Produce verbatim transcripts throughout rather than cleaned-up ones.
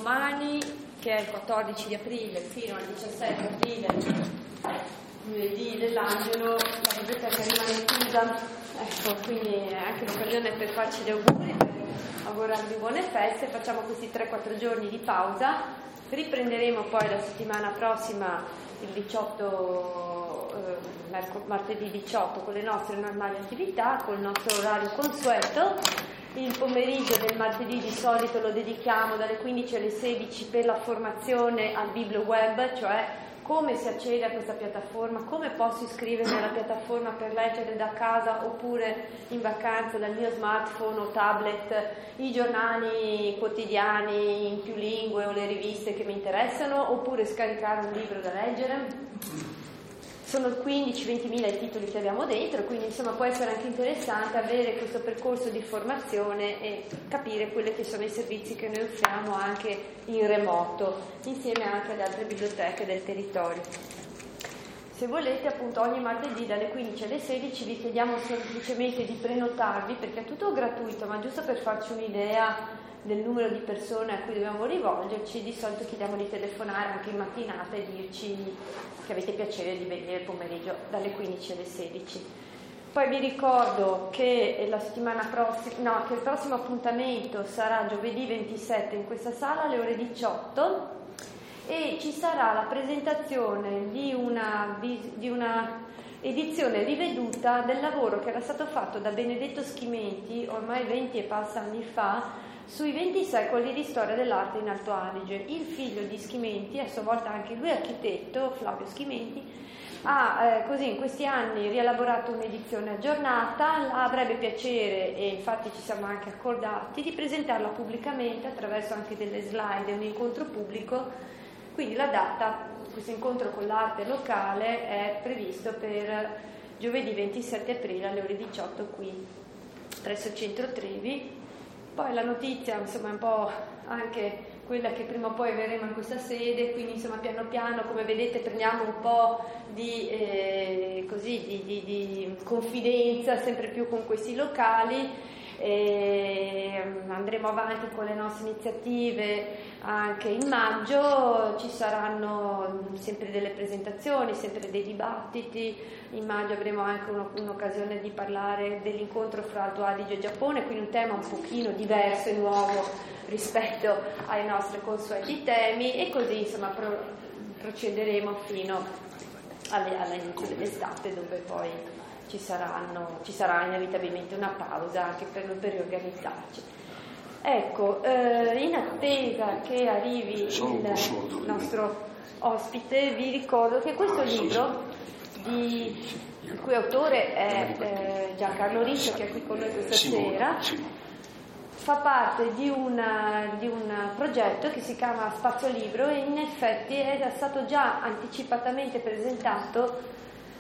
domani, che è il quattordici di aprile, fino al diciassette aprile, lunedì dell'Angelo, la biblioteca rimane chiusa. Ecco, quindi è anche l'occasione per farci gli auguri, per augurarvi buone feste. Facciamo questi tre quattro giorni di pausa, riprenderemo poi la settimana prossima, il diciotto, eh, martedì diciotto, con le nostre normali attività, con il nostro orario consueto. Il pomeriggio del martedì di solito lo dedichiamo dalle quindici alle sedici per la formazione al BiblioWeb, cioè come si accede a questa piattaforma, come posso iscrivermi alla piattaforma per leggere da casa oppure in vacanza dal mio smartphone o tablet i giornali quotidiani in più lingue o le riviste che mi interessano, oppure scaricare un libro da leggere. Sono quindici ventimila i titoli che abbiamo dentro, quindi insomma può essere anche interessante avere questo percorso di formazione e capire quelli che sono i servizi che noi offriamo anche in remoto, insieme anche alle altre biblioteche del territorio. Se volete, appunto, ogni martedì dalle quindici alle sedici vi chiediamo semplicemente di prenotarvi, perché è tutto gratuito, ma giusto per farci un'idea del numero di persone a cui dobbiamo rivolgerci, di solito chiediamo di telefonare anche in mattinata e dirci che avete piacere di venire il pomeriggio dalle quindici alle sedici. Poi vi ricordo che la settimana prossima, no, che il prossimo appuntamento sarà giovedì ventisette in questa sala alle ore diciotto e ci sarà la presentazione di una, di una edizione riveduta del lavoro che era stato fatto da Benedetto Schimenti ormai venti e passa anni fa sui venti secoli di storia dell'arte in Alto Adige. Il figlio di Schimenti, a sua volta anche lui architetto, Flavio Schimenti, ha eh, così in questi anni rielaborato un'edizione aggiornata. Avrebbe piacere, e infatti ci siamo anche accordati, di presentarla pubblicamente attraverso anche delle slide e un incontro pubblico. Quindi la data, questo incontro con l'arte locale, è previsto per giovedì ventisette aprile alle ore diciotto qui presso il Centro Trevi. Poi la notizia, insomma, è un po' anche quella che prima o poi avremo in questa sede, quindi insomma piano piano, come vedete, prendiamo un po' di, eh, così, di, di, di confidenza sempre più con questi locali. E andremo avanti con le nostre iniziative anche in maggio. Ci saranno sempre delle presentazioni, sempre dei dibattiti. In maggio avremo anche uno, un'occasione di parlare dell'incontro fra Alto Adige e Giappone, quindi un tema un pochino diverso e nuovo rispetto ai nostri consueti temi, e così insomma pro, procederemo fino alle, all'inizio dell'estate, dove poi Ci, saranno, ci sarà inevitabilmente una pausa anche per, per riorganizzarci. Ecco, eh, in attesa che arrivi il nostro ospite, vi ricordo che questo libro, di, il cui autore è eh, Giancarlo Riccio, che è qui con noi questa sera, fa parte di, una, di un progetto che si chiama Spazio Libro, e in effetti è stato già anticipatamente presentato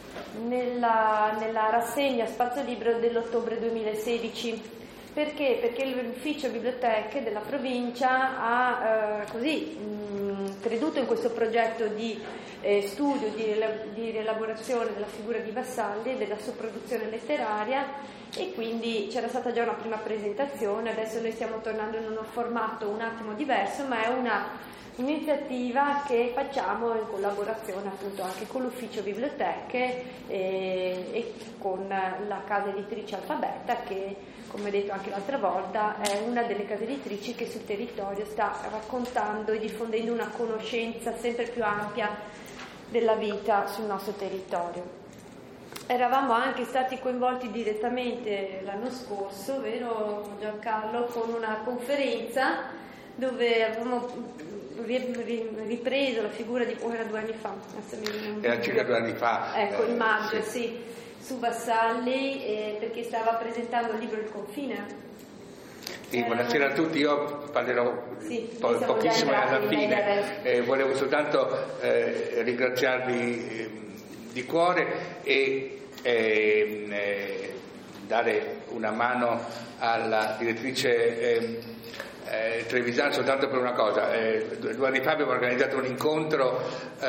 Nella, nella rassegna Spazio Libro dell'ottobre duemilasedici. Perché? Perché l'ufficio biblioteche della provincia ha eh, così mh, creduto in questo progetto di eh, studio, di, di rielaborazione della figura di Vassalli e della sua produzione letteraria, e quindi c'era stata già una prima presentazione. Adesso noi stiamo tornando in uno formato un attimo diverso, ma è una iniziativa che facciamo in collaborazione appunto anche con l'ufficio biblioteche e, e con la casa editrice Alfabeta, che, come detto anche l'altra volta, è una delle case editrici che sul territorio sta raccontando e diffondendo una conoscenza sempre più ampia della vita sul nostro territorio. Eravamo anche stati coinvolti direttamente l'anno scorso, vero Giancarlo, con una conferenza dove avevamo ripreso la figura di, oh, era due anni fa, era circa due anni fa, ecco, eh, in maggio, sì, sì, su Vassalli, eh, perché stava presentando il libro Il Confine. Sì, buonasera a tutti, io parlerò sì, po- pochissimo alla fine, eh, volevo soltanto eh, ringraziarvi eh, di cuore e eh, eh, dare una mano alla direttrice eh, Eh, Trevisano soltanto per una cosa. Eh, due, due anni fa abbiamo organizzato un incontro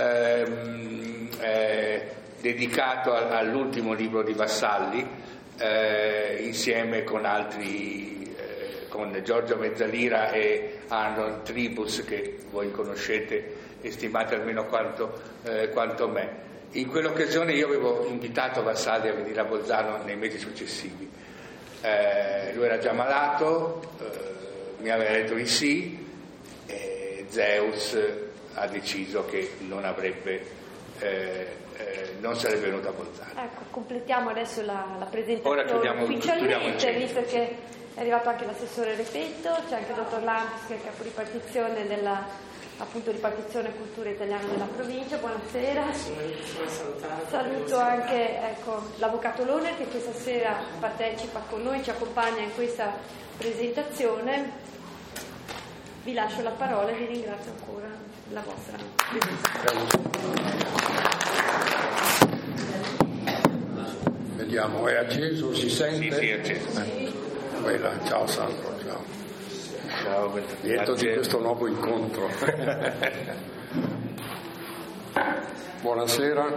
ehm, eh, dedicato a, all'ultimo libro di Vassalli, eh, insieme con altri eh, con Giorgio Mezzalira e Arnold Tribus, che voi conoscete e stimate almeno quanto, eh, quanto me. In quell'occasione io avevo invitato Vassalli a venire a Bolzano nei mesi successivi. Eh, lui era già malato, eh, mi aveva detto di sì, e Zeus ha deciso che non avrebbe, eh, eh, non sarebbe venuto a Bolzano. Ecco, completiamo adesso la, la presentazione. Ora chiudiamo, ufficialmente, chiudiamo visto che è arrivato anche l'assessore Repetto, c'è anche il dottor Lampis, che è capo ripartizione della, appunto, ripartizione cultura italiana della provincia. Buonasera. Saluto anche, ecco, l'avvocato Lohner, che questa sera partecipa con noi, ci accompagna in questa presentazione. Vi lascio la parola e vi ringrazio ancora la vostra presenza. Vediamo, è acceso? Si sente? Sì, sì, è acceso. Eh. Quella. Ciao Sandro, ciao. Ciao, Lieto di questo nuovo incontro. Buonasera.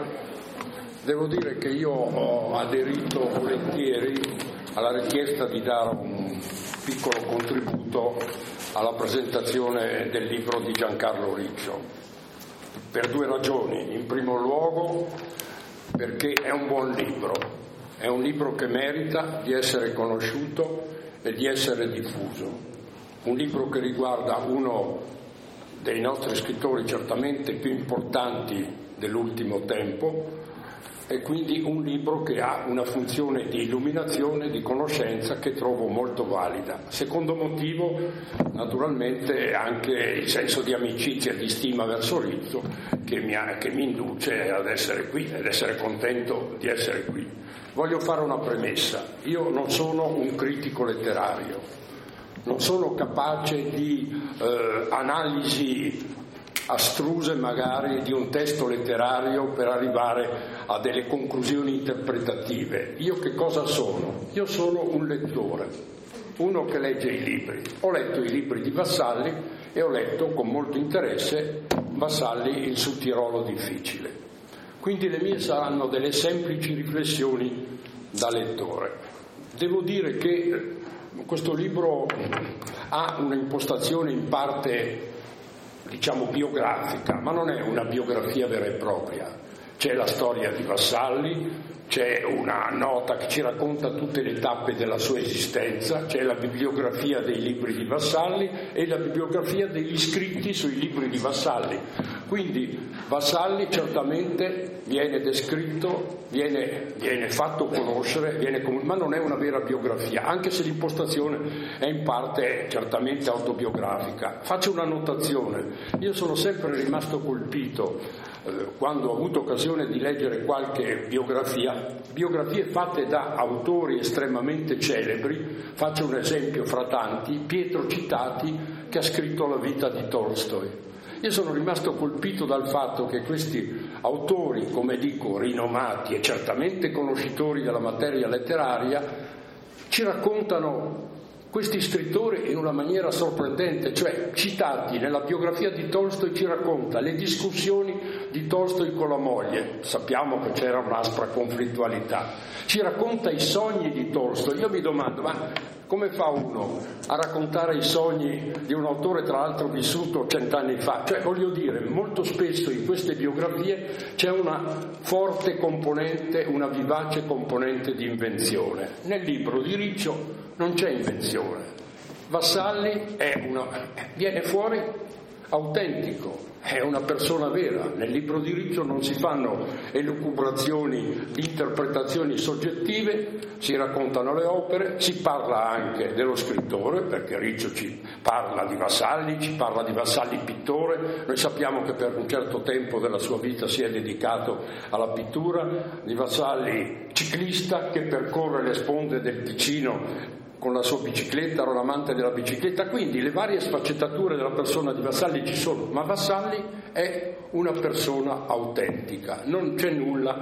Devo dire che io ho aderito volentieri alla richiesta di dare un piccolo contributo alla presentazione del libro di Giancarlo Riccio, per due ragioni. In primo luogo perché è un buon libro, è un libro che merita di essere conosciuto e di essere diffuso, un libro che riguarda uno dei nostri scrittori certamente più importanti dell'ultimo tempo, e quindi un libro che ha una funzione di illuminazione, di conoscenza, che trovo molto valida. Secondo motivo, naturalmente, anche il senso di amicizia e di stima verso Riccio, che mi, ha, che mi induce ad essere qui, ad essere contento di essere qui. Voglio fare una premessa: io non sono un critico letterario, non sono capace di eh, analisi astruse magari di un testo letterario per arrivare a delle conclusioni interpretative. Io che cosa sono? Io sono un lettore, uno che legge i libri. Ho letto i libri di Vassalli e ho letto con molto interesse Vassalli, il Sudtirolo difficile. Quindi le mie saranno delle semplici riflessioni da lettore. Devo dire che questo libro ha un'impostazione in parte, diciamo, biografica, ma non è una biografia vera e propria. C'è la storia di Vassalli, c'è una nota che ci racconta tutte le tappe della sua esistenza, c'è la bibliografia dei libri di Vassalli e la bibliografia degli scritti sui libri di Vassalli. Quindi Vassalli certamente viene descritto, viene, viene fatto conoscere, viene, ma non è una vera biografia, anche se l'impostazione è in parte certamente autobiografica. Faccio una notazione: io sono sempre rimasto colpito eh, quando ho avuto occasione di leggere qualche biografia, biografie fatte da autori estremamente celebri. Faccio un esempio fra tanti: Pietro Citati, che ha scritto la vita di Tolstoi. Io sono rimasto colpito dal fatto che questi autori, come dico, rinomati e certamente conoscitori della materia letteraria, ci raccontano questi scrittori in una maniera sorprendente. Cioè, Citati nella biografia di Tolstoi ci racconta le discussioni di Tolstoi con la moglie, sappiamo che c'era un'aspra conflittualità, ci racconta i sogni di Tolstoi. Io mi domando, ma come fa uno a raccontare i sogni di un autore tra l'altro vissuto cent'anni fa? Cioè, voglio dire, molto spesso in queste biografie c'è una forte componente, una vivace componente di invenzione. Nel libro di Riccio non c'è invenzione. Vassalli è una, viene fuori autentico, è una persona vera. Nel libro di Riccio non si fanno elucubrazioni di interpretazioni soggettive, si raccontano le opere, si parla anche dello scrittore, perché Riccio ci parla di Vassalli, ci parla di Vassalli pittore. Noi sappiamo che per un certo tempo della sua vita si è dedicato alla pittura, di Vassalli ciclista che percorre le sponde del Ticino con la sua bicicletta, era un amante della bicicletta. Quindi le varie sfaccettature della persona di Vassalli ci sono, ma Vassalli è una persona autentica, non c'è nulla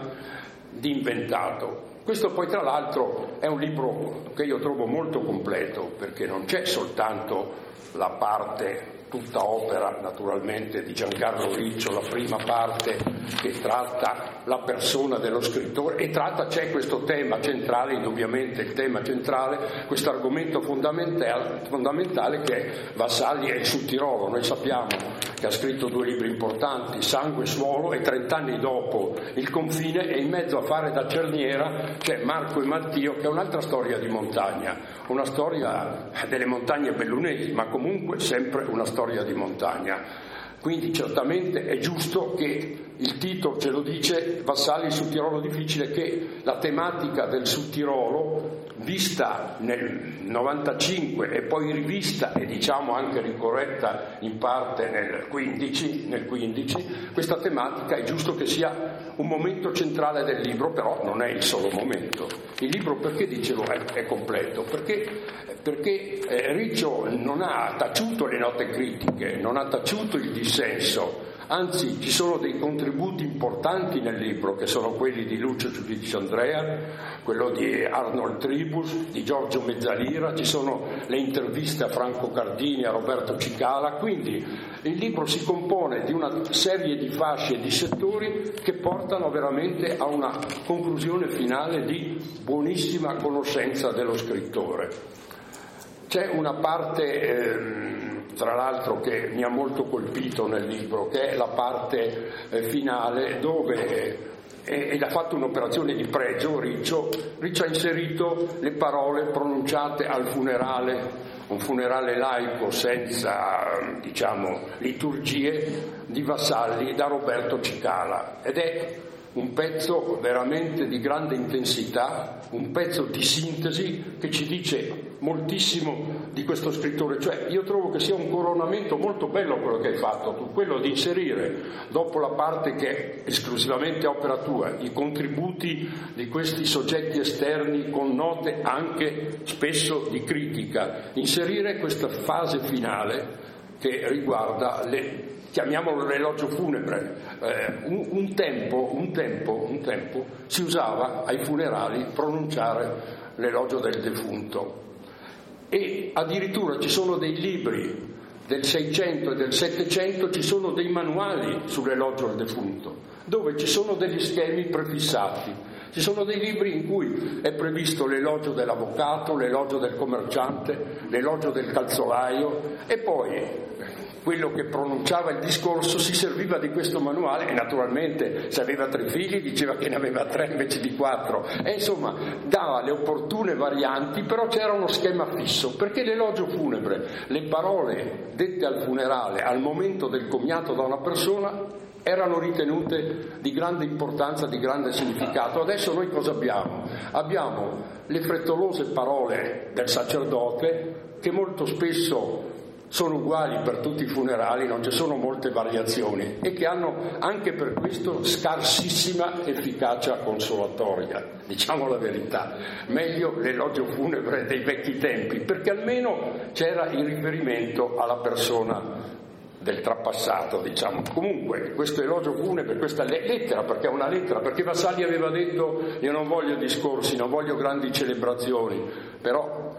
di inventato. Questo poi tra l'altro è un libro che io trovo molto completo, perché non c'è soltanto la parte tutta opera naturalmente di Giancarlo Riccio, la prima parte che tratta la persona dello scrittore e tratta, c'è questo tema centrale, indubbiamente il tema centrale, questo argomento fondamentale, fondamentale che è Vassalli e il Sudtirolo. Noi sappiamo che ha scritto due libri importanti, Sangue e Suolo, e trent'anni dopo Il confine, e in mezzo a fare da cerniera c'è Marco e Mattio, che è un'altra storia di montagna, una storia delle montagne bellunesi, ma comunque sempre una storia di montagna. Quindi certamente è giusto che il titolo ce lo dice, Vassalli, Sudtirolo difficile, che la tematica del Sudtirolo, vista nel novantacinque e poi rivista e diciamo anche ricorretta in parte nel quindici, nel quindici, questa tematica è giusto che sia un momento centrale del libro, però non è il solo momento. Il libro, perché dicevo è, è completo? Perché, perché eh, Riccio non ha taciuto le note critiche, non ha taciuto il dissenso, anzi ci sono dei contributi importanti nel libro, che sono quelli di Lucio Giudice Andrea, quello di Arnold Tribus, di Giorgio Mezzalira, ci sono le interviste a Franco Cardini, a Roberto Cicala, quindi il libro si compone di una serie di fasce e di settori che portano veramente a una conclusione finale di buonissima conoscenza dello scrittore. C'è una parte ehm, tra l'altro che mi ha molto colpito nel libro, che è la parte eh, finale, dove eh, ed ha fatto un'operazione di pregio Riccio. Riccio ha inserito le parole pronunciate al funerale, un funerale laico senza, diciamo, liturgie, di Vassalli da Roberto Cicala, ed è un pezzo veramente di grande intensità, un pezzo di sintesi che ci dice moltissimo di questo scrittore. Cioè, io trovo che sia un coronamento molto bello quello che hai fatto tu, quello di inserire, dopo la parte che è esclusivamente opera tua, i contributi di questi soggetti esterni con note anche spesso di critica, inserire questa fase finale che riguarda le, chiamiamolo l'elogio funebre. Eh, un, un, tempo, un, tempo, un tempo si usava ai funerali pronunciare l'elogio del defunto, e addirittura ci sono dei libri del Seicento e del Settecento, ci sono dei manuali sull'elogio al defunto, dove ci sono degli schemi prefissati. Ci sono dei libri in cui è previsto l'elogio dell'avvocato, l'elogio del commerciante, l'elogio del calzolaio, e poi quello che pronunciava il discorso si serviva di questo manuale, e naturalmente se aveva tre figli diceva che ne aveva tre invece di quattro, e insomma dava le opportune varianti, però c'era uno schema fisso, perché l'elogio funebre, le parole dette al funerale al momento del commiato da una persona, erano ritenute di grande importanza, di grande significato. Adesso noi cosa abbiamo? Abbiamo le frettolose parole del sacerdote, che molto spesso sono uguali per tutti i funerali, non ci sono molte variazioni, e che hanno anche per questo scarsissima efficacia consolatoria, diciamo la verità. Meglio l'elogio funebre dei vecchi tempi, perché almeno c'era il riferimento alla persona del trapassato, diciamo. Comunque questo elogio funebre, questa lettera, perché è una lettera, perché Vassalli aveva detto: io non voglio discorsi, non voglio grandi celebrazioni, però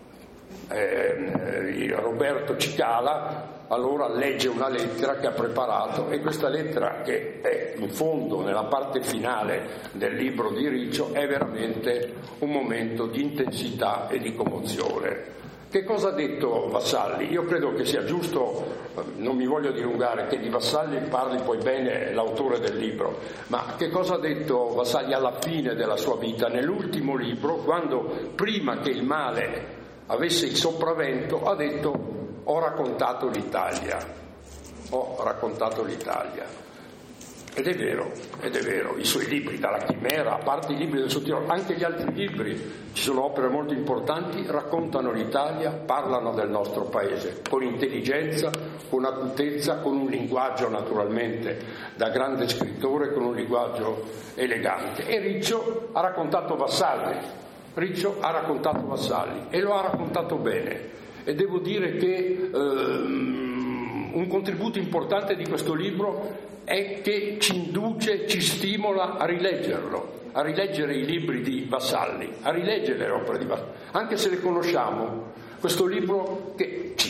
eh, Roberto Cicala allora legge una lettera che ha preparato, e questa lettera, che è in fondo nella parte finale del libro di Riccio, è veramente un momento di intensità e di commozione. Che cosa ha detto Vassalli? Io credo che sia giusto, non mi voglio dilungare, che di Vassalli parli poi bene l'autore del libro, ma che cosa ha detto Vassalli alla fine della sua vita, nell'ultimo libro, quando prima che il male avesse il sopravvento, ha detto: ho raccontato l'Italia, ho raccontato l'Italia. Ed è vero, ed è vero, i suoi libri, dalla Chimera, a parte i libri del Sudtirolo, anche gli altri libri, ci sono opere molto importanti, raccontano l'Italia, parlano del nostro paese, con intelligenza, con acutezza, con un linguaggio naturalmente da grande scrittore, con un linguaggio elegante. E Riccio ha raccontato Vassalli, Riccio ha raccontato Vassalli, e lo ha raccontato bene, e devo dire che ehm, un contributo importante di questo libro è che ci induce, ci stimola a rileggerlo, a rileggere i libri di Vassalli, a rileggere le opere di Vassalli, anche se le conosciamo. Questo libro che ci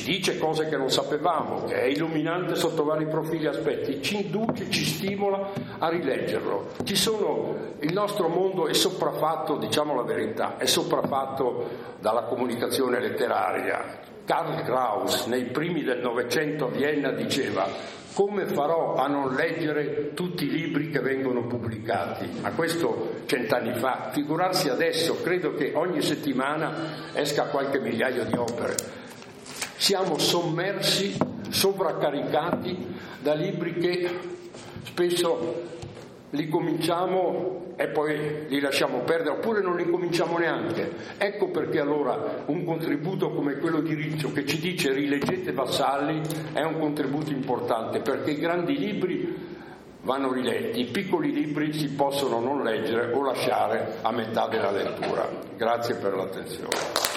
ci dice cose che non sapevamo, che è illuminante sotto vari profili e aspetti, ci induce, ci stimola a rileggerlo. Ci sono, il nostro mondo è sopraffatto, diciamo la verità, è sopraffatto dalla comunicazione letteraria. Karl Kraus nei primi del Novecento a Vienna diceva: come farò a non leggere tutti i libri che vengono pubblicati? Ma questo cent'anni fa, figurarsi adesso, credo che ogni settimana esca qualche migliaio di opere. Siamo sommersi, sovraccaricati da libri che spesso li cominciamo e poi li lasciamo perdere, oppure non li cominciamo neanche. Ecco perché allora un contributo come quello di Riccio, che ci dice rileggete Vassalli, è un contributo importante, perché i grandi libri vanno riletti, i piccoli libri si possono non leggere o lasciare a metà della lettura. Grazie per l'attenzione.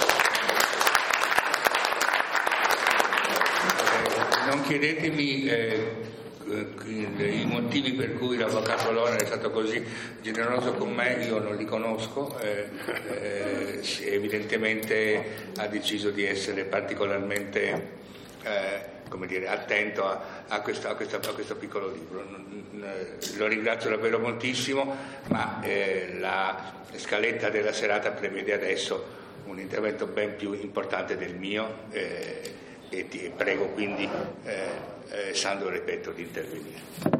Non chiedetemi eh, i motivi per cui l'avvocato Loner è stato così generoso con me, io non li conosco, eh, eh, evidentemente ha deciso di essere particolarmente eh, come dire, attento a, a, questo, a, questo, a questo piccolo libro. Lo ringrazio davvero moltissimo, ma eh, la scaletta della serata prevede adesso un intervento ben più importante del mio eh, e ti prego quindi eh, eh, Sandro Repetto di intervenire.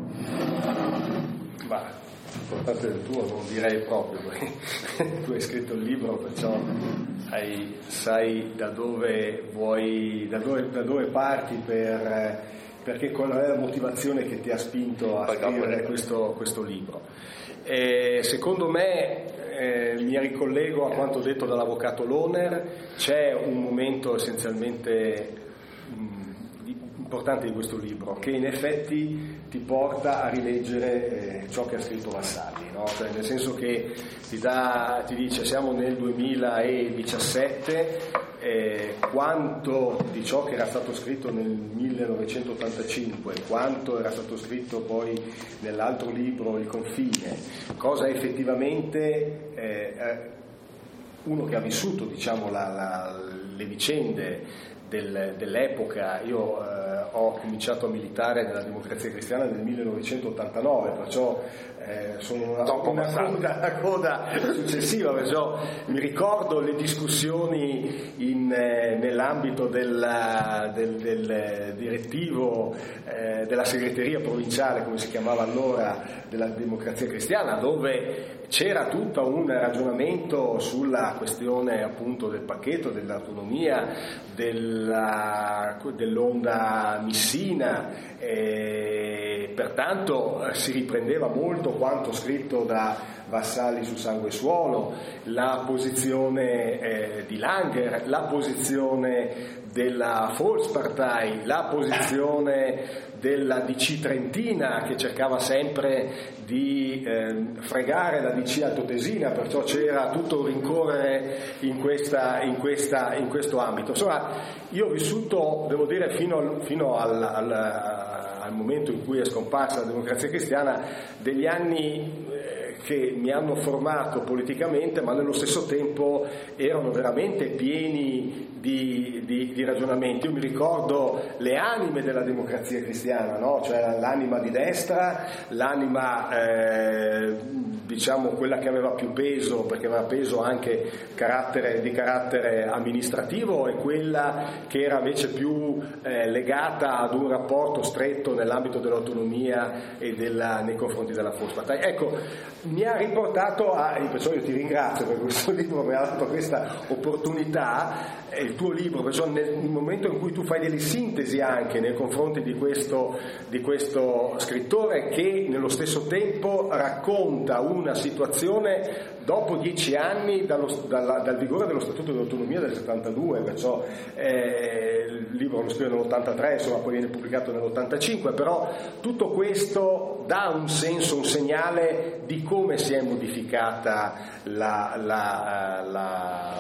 Ma l'importante del tuo non direi proprio, perché tu hai scritto il libro, perciò hai, sai da dove vuoi, da dove, da dove parti, per, perché qual è la motivazione che ti ha spinto a scrivere questo, questo libro. E secondo me, eh, mi ricollego a quanto detto dall'avvocato Loner, c'è un momento essenzialmente importante di questo libro, che in effetti ti porta a rileggere eh, ciò che ha scritto Vassalli, no? Cioè, nel senso che ti, dà, ti dice siamo nel duemiladiciassette, eh, quanto di ciò che era stato scritto nel millenovecentottantacinque, quanto era stato scritto poi nell'altro libro Il confine, cosa effettivamente eh, uno che ha vissuto, diciamo, la, la, le vicende Del, dell'epoca. Io eh, ho cominciato a militare nella Democrazia Cristiana nel millenovecentottantanove, perciò eh, sono una, una, coda, una coda successiva, perciò mi ricordo le discussioni in, eh, nell'ambito del, del, del direttivo eh, della segreteria provinciale, come si chiamava allora, della Democrazia Cristiana, dove c'era tutto un ragionamento sulla questione appunto del pacchetto, dell'autonomia, della, dell'onda missina, e pertanto si riprendeva molto quanto scritto da Vassalli su Sangue e Suolo, la posizione eh, di Langer, la posizione della Volkspartei, la posizione della D C trentina, che cercava sempre di eh, fregare la D C altoatesina, perciò c'era tutto un rincorrere in, questa, in, questa, in questo ambito. Insomma, io ho vissuto, devo dire, fino al, fino al, al, al momento in cui è scomparsa la Democrazia Cristiana, degli anni eh, che mi hanno formato politicamente, ma nello stesso tempo erano veramente pieni di, di, di ragionamenti. Io mi ricordo le anime della Democrazia Cristiana, no? Cioè l'anima di destra, l'anima eh, diciamo quella che aveva più peso, perché aveva peso anche carattere, di carattere amministrativo, e quella che era invece più eh, legata ad un rapporto stretto nell'ambito dell'autonomia e della, nei confronti della Volkspartei. Ecco, mi ha riportato a, e perciò io ti ringrazio per questo libro, mi ha dato questa opportunità, il tuo libro, perciò nel momento in cui tu fai delle sintesi anche nei confronti di questo, di questo scrittore, che nello stesso tempo racconta una situazione dopo dieci anni dallo, dalla, dal vigore dello Statuto di Autonomia del settantadue, perciò eh, il libro lo scrive nell'ottantatré, insomma poi viene pubblicato nell'ottantacinque, però tutto questo dà un senso, un segnale di come si è modificata la, la, la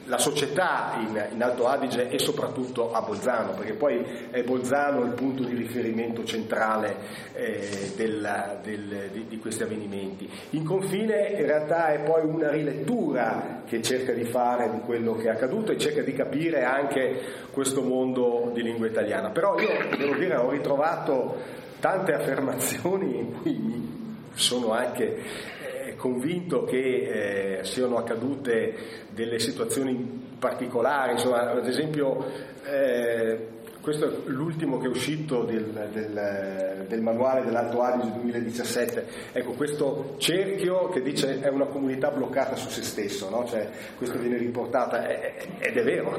la società in, in Alto Adige e soprattutto a Bolzano, perché poi è Bolzano il punto di riferimento centrale eh, della, del, di, di questi avvenimenti. In confine in realtà è poi una rilettura che cerca di fare di quello che è accaduto e cerca di capire anche questo mondo di lingua italiana. Però io devo dire ho ritrovato tante affermazioni in cui mi sono anche convinto che eh, siano accadute delle situazioni particolari, insomma, ad esempio eh, questo è l'ultimo che è uscito del, del, del manuale dell'Alto Adige duemiladiciassette, ecco, questo cerchio che dice è una comunità bloccata su se stesso, no? Cioè, questo viene riportato ed è vero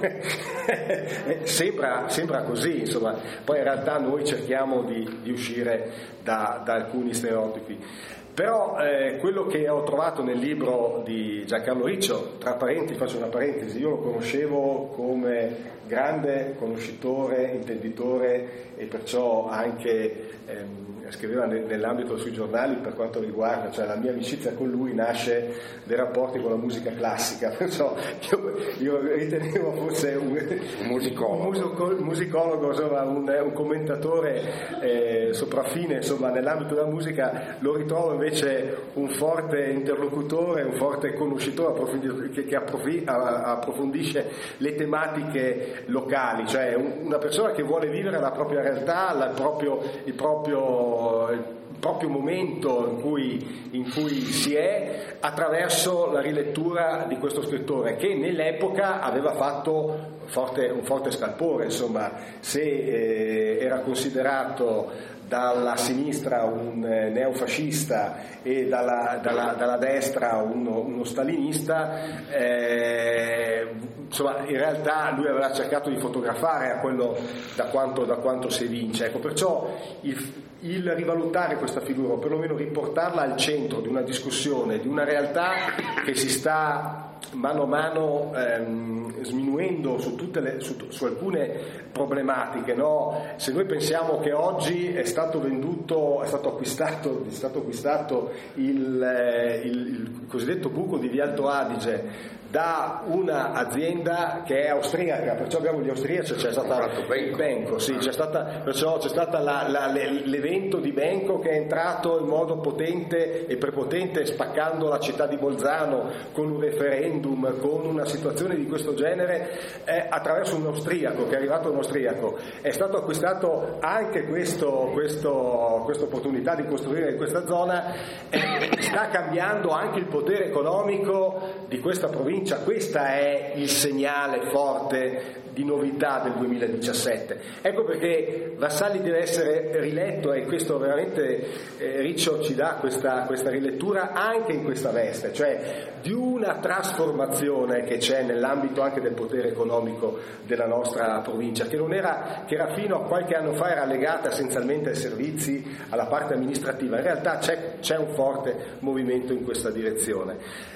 sembra, sembra così, insomma, poi in realtà noi cerchiamo di, di uscire da, da alcuni stereotipi. Però eh, quello che ho trovato nel libro di Giancarlo Riccio, tra parentesi, faccio una parentesi, io lo conoscevo come grande conoscitore, intenditore e perciò anche ehm, scriveva nell'ambito sui giornali per quanto riguarda, cioè la mia amicizia con lui nasce dai rapporti con la musica classica, perciò io, io ritenevo fosse un, un musicologo, un musico, musicologo insomma, un, un commentatore eh, sopraffine insomma, nell'ambito della musica, lo ritrovo invece un forte interlocutore, un forte conoscitore che, che approfi, approfondisce le tematiche locali, cioè una persona che vuole vivere la propria realtà, la, il proprio, il proprio il proprio momento in cui, in cui si è attraverso la rilettura di questo scrittore che nell'epoca aveva fatto forte, un forte scalpore, insomma, se eh, era considerato dalla sinistra un neofascista e dalla, dalla, dalla destra uno, uno stalinista, eh, insomma in realtà lui aveva cercato di fotografare a quello da quanto, da quanto si evince, ecco, perciò il il rivalutare questa figura, o perlomeno riportarla al centro di una discussione, di una realtà che si sta mano a mano ehm, sminuendo su, tutte le, su, su alcune problematiche, no? Se noi pensiamo che oggi è stato venduto, è stato acquistato, è stato acquistato il, eh, il, il cosiddetto buco di Via Alto Adige da una azienda che è austriaca, perciò abbiamo gli austriaci, c'è stata Benco, sì, c'è stata, perciò c'è stata la, la, l'evento di Benco che è entrato in modo potente e prepotente spaccando la città di Bolzano con un referendum, con una situazione di questo genere eh, attraverso un austriaco, che è arrivato un austriaco. È stato acquistato anche questo, questo, questa opportunità di costruire in questa zona, eh, sta cambiando anche il potere economico di questa provincia. Questo è il segnale forte di novità del duemiladiciassette. Ecco perché Vassalli deve essere riletto, e questo veramente eh, Riccio ci dà questa, questa rilettura anche in questa veste, cioè di una trasformazione che c'è nell'ambito anche del potere economico della nostra provincia, che non era, che era fino a qualche anno fa era legata essenzialmente ai servizi, alla parte amministrativa. In realtà c'è, c'è un forte movimento in questa direzione.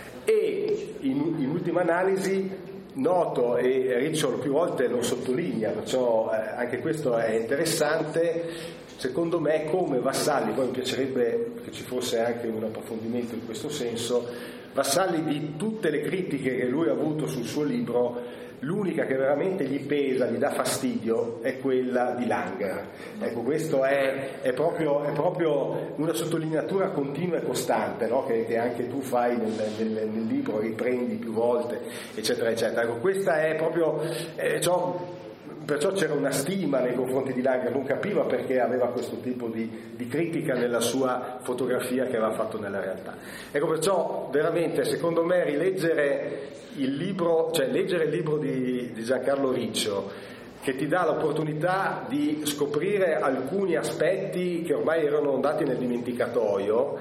E in, in ultima analisi noto, e Riccio più volte lo sottolinea, perciò eh, anche questo è interessante, secondo me, come Vassalli, poi mi piacerebbe che ci fosse anche un approfondimento in questo senso, Vassalli, di tutte le critiche che lui ha avuto sul suo libro, l'unica che veramente gli pesa, gli dà fastidio, è quella di Langer. Ecco, questo è, è, proprio, è proprio una sottolineatura continua e costante, no? che, che anche tu fai nel, nel, nel libro, riprendi più volte, eccetera, eccetera. Ecco, questa è proprio... Eh, ciò, perciò c'era una stima nei confronti di Langer, non capiva perché aveva questo tipo di, di critica nella sua fotografia che aveva fatto nella realtà. Ecco, perciò veramente secondo me rileggere il libro, cioè leggere il libro di, di Giancarlo Riccio, che ti dà l'opportunità di scoprire alcuni aspetti che ormai erano andati nel dimenticatoio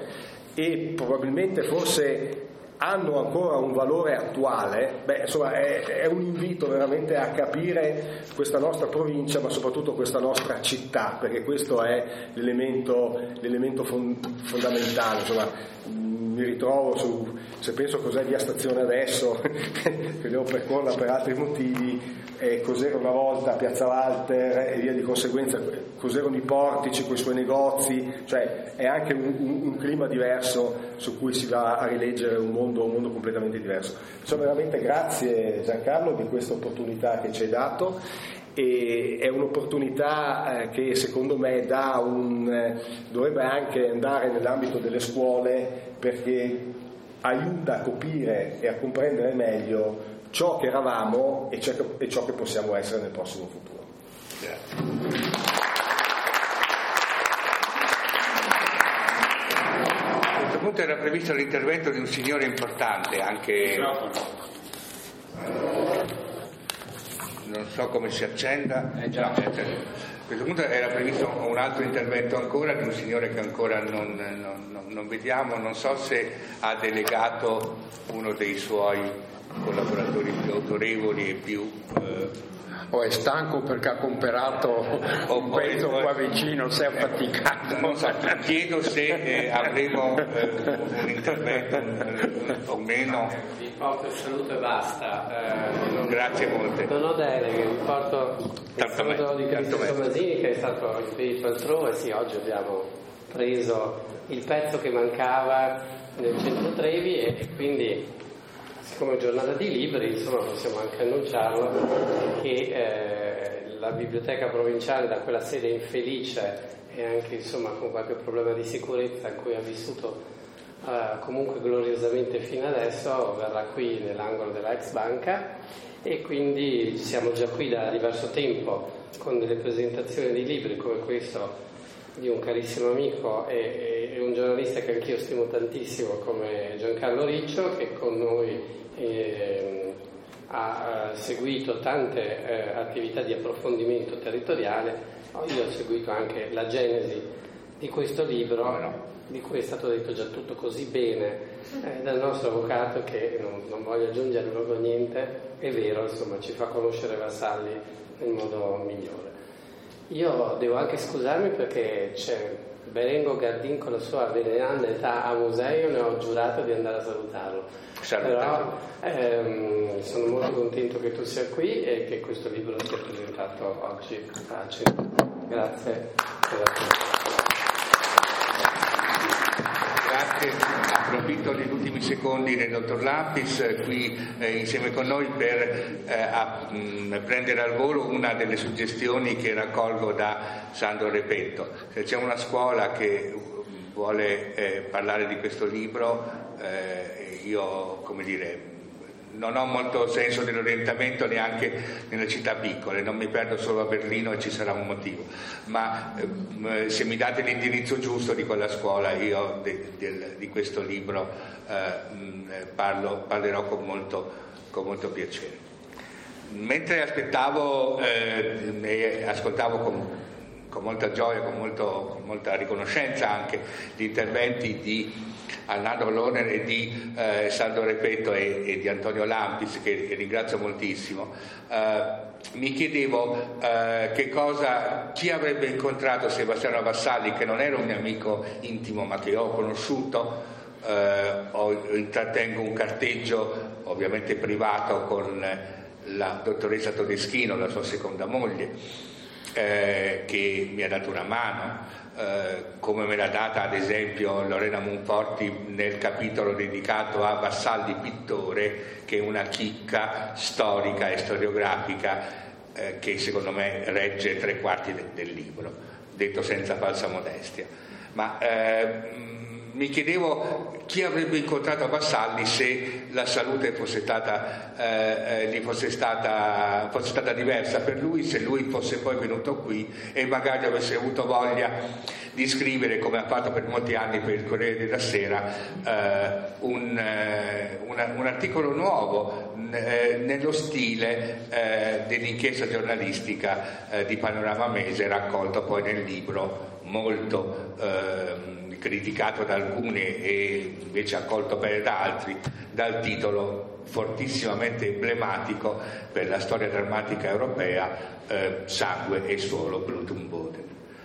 e probabilmente forse hanno ancora un valore attuale, beh, insomma è, è un invito veramente a capire questa nostra provincia, ma soprattutto questa nostra città, perché questo è l'elemento, l'elemento fond- fondamentale, insomma. mi ritrovo su, se penso cos'è via Stazione adesso, che devo percorrere per altri motivi, eh, cos'era una volta Piazza Walter e via di conseguenza cos'erano i portici con i suoi negozi, cioè è anche un, un, un clima diverso su cui si va a rileggere un mondo, un mondo completamente diverso. Insomma, veramente grazie Giancarlo di questa opportunità che ci hai dato, e è un'opportunità eh, che secondo me dà un, eh, dovrebbe anche andare nell'ambito delle scuole, perché aiuta a capire e a comprendere meglio ciò che eravamo e ciò che, e ciò che possiamo essere nel prossimo futuro. Grazie. A questo punto era previsto l'intervento di un signore importante, anche non so come si accenda. Eh già. No, a questo punto era previsto un altro intervento ancora di un signore che ancora non, non, non vediamo, non so se ha delegato uno dei suoi collaboratori più autorevoli e più eh, o è stanco perché ha comperato un pezzo qua vicino, si è affaticato. Non so, chiedo se eh, avremo eh, un intervento eh, o meno. Vi porto il saluto e basta. Eh, non, Grazie molte. Non ho deleghe, vi porto il saluto di Cristian Tommasini, che è stato impedito altrove. Sì, oggi abbiamo preso il pezzo che mancava nel centro Trevi e, e quindi, come giornata di libri, insomma, possiamo anche annunciarlo che eh, la biblioteca provinciale, da quella sede infelice e anche insomma con qualche problema di sicurezza in cui ha vissuto eh, comunque gloriosamente fino adesso, verrà qui nell'angolo della ex banca, e quindi siamo già qui da diverso tempo con delle presentazioni di libri come questo di un carissimo amico e, e un giornalista che anch'io stimo tantissimo come Giancarlo Riccio, che con noi eh, ha seguito tante eh, attività di approfondimento territoriale. Io ho seguito anche la genesi di questo libro, di cui è stato detto già tutto così bene eh, dal nostro avvocato, che non, non voglio aggiungere proprio niente, è vero, insomma, ci fa conoscere Vassalli nel modo migliore. Io devo anche scusarmi perché c'è Berengo Gardin con la sua veneranda età a museo, ne ho giurato di andare a salutarlo. Salve. Però ehm, sono molto contento che tu sia qui e che questo libro sia presentato oggi a Centro. Grazie. Grazie. Grazie, approfitto degli ultimi secondi del dottor Lampis qui eh, insieme con noi per eh, a, mh, prendere al volo una delle suggestioni che raccolgo da Sandro Repetto. Se c'è una scuola che vuole eh, parlare di questo libro, eh, io, come dire, non ho molto senso dell'orientamento neanche nelle città piccole, non mi perdo solo a Berlino e ci sarà un motivo, ma eh, se mi date l'indirizzo giusto di quella scuola io de, de, di questo libro eh, parlo, parlerò con molto, con molto piacere. Mentre aspettavo eh, e ascoltavo con, con molta gioia, con, molto, con molta riconoscenza anche gli interventi di Arnaldo Lohner e di eh, Sandro Repetto e, e di Antonio Lampis, che, che ringrazio moltissimo, eh, mi chiedevo eh, che cosa, chi avrebbe incontrato Sebastiano Vassalli, che non era un mio amico intimo ma che ho conosciuto. Eh, ho, intrattengo un carteggio ovviamente privato con la dottoressa Todeschino, la sua seconda moglie, eh, che mi ha dato una mano. Uh, come me l'ha data ad esempio Lorena Monforti nel capitolo dedicato a Vassalli pittore, che è una chicca storica e storiografica uh, che secondo me regge tre quarti de- del libro, detto senza falsa modestia. Ma uh, mi chiedevo chi avrebbe incontrato Vassalli se la salute fosse stata, eh, gli fosse stata, fosse stata diversa per lui, se lui fosse poi venuto qui e magari avesse avuto voglia di scrivere, come ha fatto per molti anni per il Corriere della Sera, eh, un, eh, una, un articolo nuovo eh, nello stile eh, dell'inchiesta giornalistica eh, di Panorama Mese, raccolto poi nel libro molto eh, criticato da alcuni e invece accolto bene da altri, dal titolo fortissimamente emblematico per la storia drammatica europea, eh, Sangue e suolo, Blood und Boden.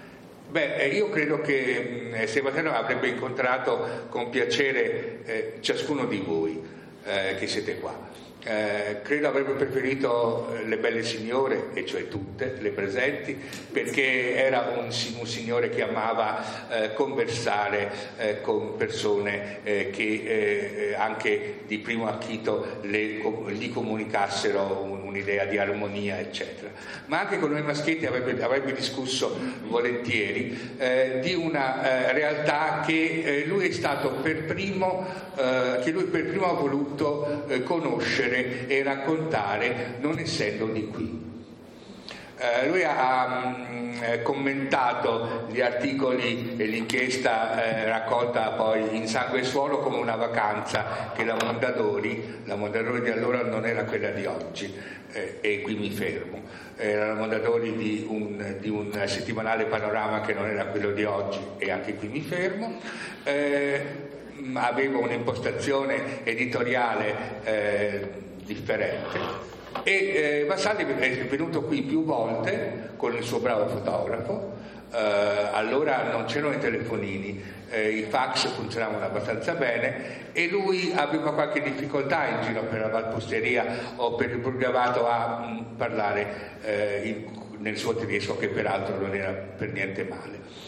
Beh, io credo che eh, Sebastiano avrebbe incontrato con piacere eh, ciascuno di voi eh, che siete qua. Eh, credo avrebbe preferito le belle signore, e cioè tutte le presenti, perché era un, un signore che amava eh, conversare eh, con persone eh, che eh, anche di primo acchito le, gli comunicassero un, un'idea di armonia, eccetera. Ma anche con noi maschietti avrebbe, avrebbe discusso volentieri eh, di una eh, realtà che eh, lui è stato per primo, eh, che lui per primo ha voluto eh, conoscere e raccontare, non essendo di qui. Eh, lui ha mh, commentato gli articoli e l'inchiesta eh, raccolta poi in Sangue e Suolo come una vacanza che la Mondadori, la Mondadori di allora non era quella di oggi, eh, e qui mi fermo, era la Mondadori di un, di un settimanale Panorama che non era quello di oggi, e anche qui mi fermo. Eh, aveva un'impostazione editoriale eh, differente, e eh, Vassalli è venuto qui più volte con il suo bravo fotografo. Eh, allora non c'erano i telefonini, eh, i fax funzionavano abbastanza bene, e lui aveva qualche difficoltà in giro per la Valposteria o per il Burgavato a mh, parlare eh, in, nel suo tedesco, che peraltro non era per niente male.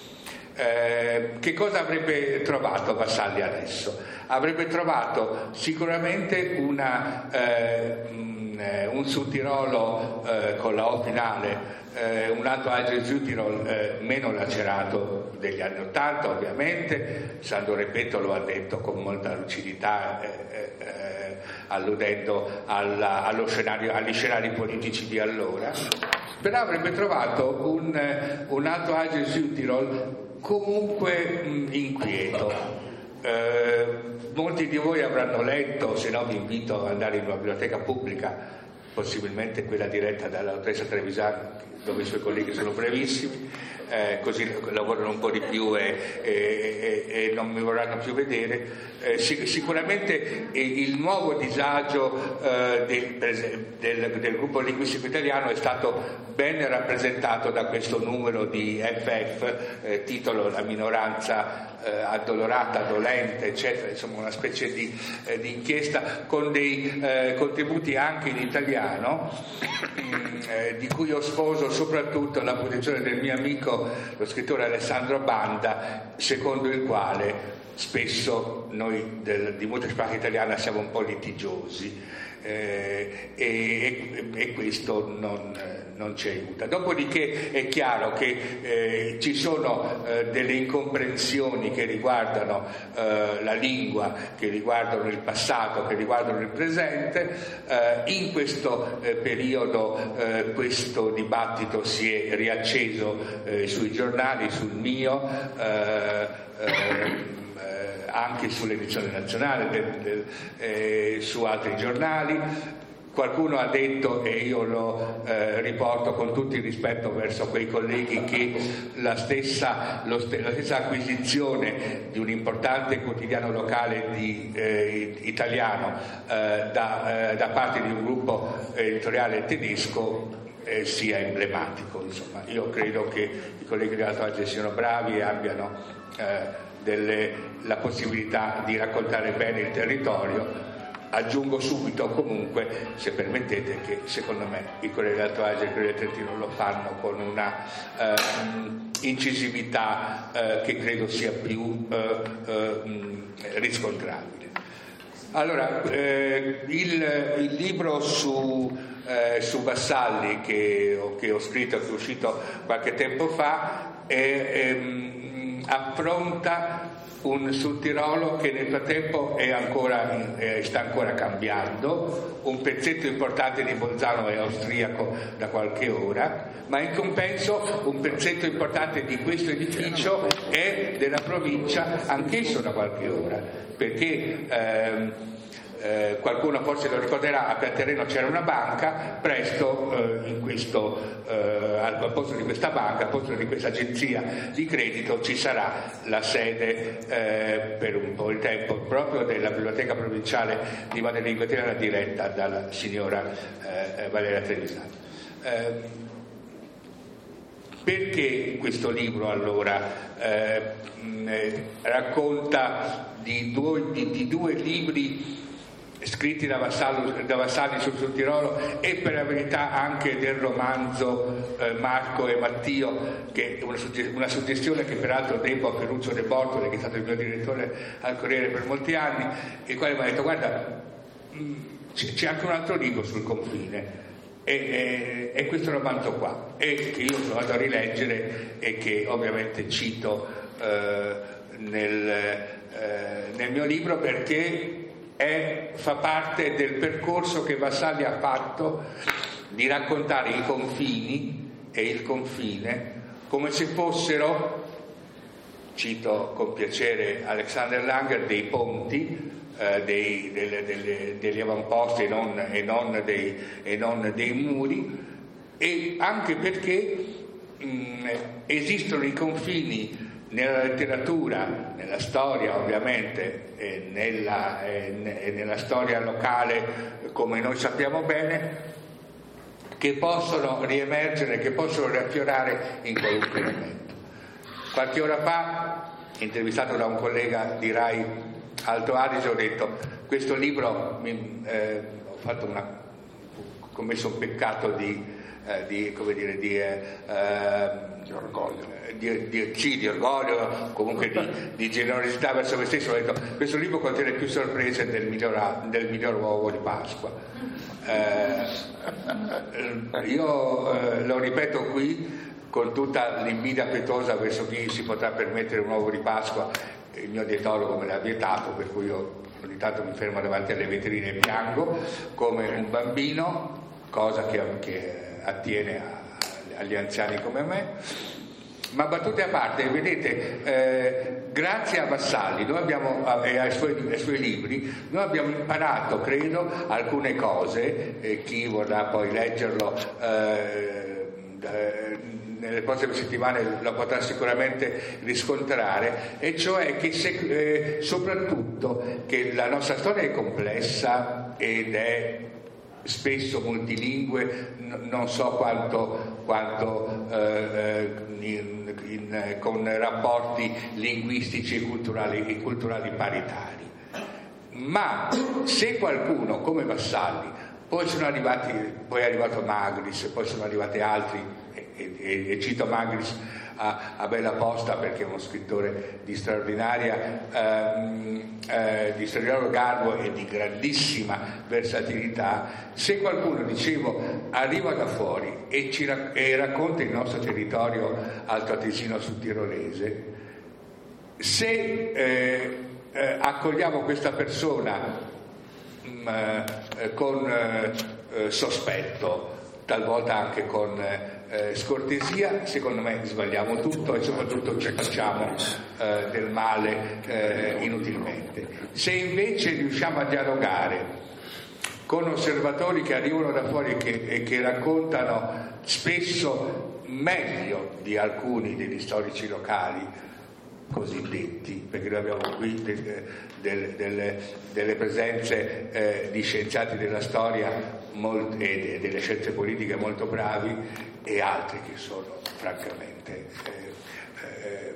Eh, che cosa avrebbe trovato Vassalli adesso? Avrebbe trovato sicuramente una, eh, mh, un Südtirolo eh, con la O finale, eh, un Alto Adige-Südtirol eh, meno lacerato degli anni Ottanta, ovviamente. Sandro Repetto lo ha detto con molta lucidità, eh, eh, alludendo alla, allo scenario, agli scenari politici di allora. Però avrebbe trovato un, un Alto Adige-Südtirol comunque mh, inquieto. Eh, molti di voi avranno letto, se no vi invito ad andare in una biblioteca pubblica, possibilmente quella diretta dalla dottoressa Trevisani, dove i suoi colleghi sono brevissimi, eh, così lavorano un po' di più e, e, e, e non mi vorranno più vedere. Eh, sic- sicuramente eh, il nuovo disagio eh, del, del, del gruppo linguistico italiano è stato ben rappresentato da questo numero di F F, eh, titolo La minoranza eh, addolorata, dolente, eccetera, insomma una specie di, eh, di inchiesta con dei eh, contributi anche in italiano, eh, di cui io sposo soprattutto la posizione del mio amico, lo scrittore Alessandro Banda, secondo il quale spesso noi del, di Muttersprache italiana siamo un po' litigiosi, eh, e, e questo non, non ci aiuta. Dopodiché è chiaro che eh, ci sono eh, delle incomprensioni che riguardano eh, la lingua, che riguardano il passato, che riguardano il presente. Eh, in questo eh, periodo eh, questo dibattito si è riacceso eh, sui giornali, sul mio, eh, eh, anche sull'edizione nazionale, del, del, eh, su altri giornali. Qualcuno ha detto, e io lo eh, riporto con tutto il rispetto verso quei colleghi, che la stessa, lo st- la stessa acquisizione di un importante quotidiano locale di, eh, italiano eh, da, eh, da parte di un gruppo editoriale tedesco eh, sia emblematico. Insomma, io credo che i colleghi dell'Alto Adige siano bravi e abbiano eh, delle, la possibilità di raccontare bene il territorio. Aggiungo subito comunque, se permettete, che secondo me i colleghi dell'Alto Adige e i colleghi del Trentino lo fanno con una eh, incisività eh, che credo sia più eh, eh, riscontrabile. Allora, eh, il, il libro su, eh, su Vassalli che, che ho scritto, che è uscito qualche tempo fa, è, ehm, affronta un Südtirolo che nel frattempo è ancora, eh, sta ancora cambiando. Un pezzetto importante di Bolzano è austriaco da qualche ora, ma in compenso un pezzetto importante di questo edificio è della provincia anch'esso da qualche ora, perché ehm, Eh, qualcuno forse lo ricorderà, a Pianterreno c'era una banca, presto eh, in questo, eh, al posto di questa banca, al posto di questa agenzia di credito ci sarà la sede eh, per un po' di tempo proprio della biblioteca provinciale di madrelingua italiana diretta dalla signora eh, Valeria Trevisani. Eh, Perché questo libro allora eh, mh, racconta di due, di, di due libri scritti da, Vassallo, da Vassalli sul Sud Tirolo e per la verità anche del romanzo eh, Marco e Mattio, che è una, una suggestione che peraltro debbo a Ferruccio De Bortoli, che è stato il mio direttore al Corriere per molti anni, il quale mi ha detto guarda mh, c'è anche un altro libro sul confine e, e, e questo romanzo qua, e che io sono andato a rileggere e che ovviamente cito eh, nel, eh, nel mio libro, perché È, fa parte del percorso che Vassalli ha fatto di raccontare i confini e il confine come se fossero, cito con piacere Alexander Langer, dei ponti, eh, dei, delle, delle, degli avamposti e non, e, non dei, e non dei muri, e anche perché mh, esistono i confini nella letteratura, nella storia ovviamente, e nella, e nella storia locale come noi sappiamo bene, che possono riemergere, che possono riaffiorare in qualunque momento. Qualche ora fa, intervistato da un collega di Rai Alto Adige, ho detto questo libro mi, eh, ho fatto una, ho commesso un peccato di, eh, di come dire di, eh, di orgoglio Di, di, sì, di orgoglio, comunque di, di generosità verso me stesso. Ho detto questo libro contiene più sorprese del miglior, del miglior uovo di Pasqua. Eh, io eh, lo ripeto qui con tutta l'invidia pietosa verso chi si potrà permettere un uovo di Pasqua. Il mio dietologo me l'ha vietato, per cui io ogni tanto mi fermo davanti alle vetrine e piango come un bambino, cosa che, che attiene a, agli anziani come me. Ma battute a parte, vedete, eh, grazie a Vassalli noi abbiamo, e ai suoi, ai suoi libri, noi abbiamo imparato, credo, alcune cose, e chi vorrà poi leggerlo eh, eh, nelle prossime settimane lo potrà sicuramente riscontrare, e cioè che se, eh, soprattutto che la nostra storia è complessa ed è spesso multilingue, non so quanto, quanto eh, in, in, con rapporti linguistici e culturali, e culturali paritari. Ma se qualcuno come Vassalli, poi sono arrivati, poi è arrivato Magris, poi sono arrivati altri, e, e, e cito Magris a, a bella posta perché è uno scrittore di straordinaria ehm, eh, di straordinario garbo e di grandissima versatilità. Se qualcuno, dicevo, arriva da fuori e, ci, e racconta il nostro territorio altoatesino sudtirolese, se eh, eh, accogliamo questa persona mh, eh, con eh, sospetto, talvolta anche con eh, scortesia, secondo me sbagliamo tutto e soprattutto ci facciamo eh, del male eh, inutilmente. Se invece riusciamo a dialogare con osservatori che arrivano da fuori e che, e che raccontano spesso meglio di alcuni degli storici locali cosiddetti, perché noi abbiamo qui de, de, de, de, delle presenze eh, di scienziati della storia molt, e de, delle scienze politiche molto bravi, e altri che sono francamente eh, eh,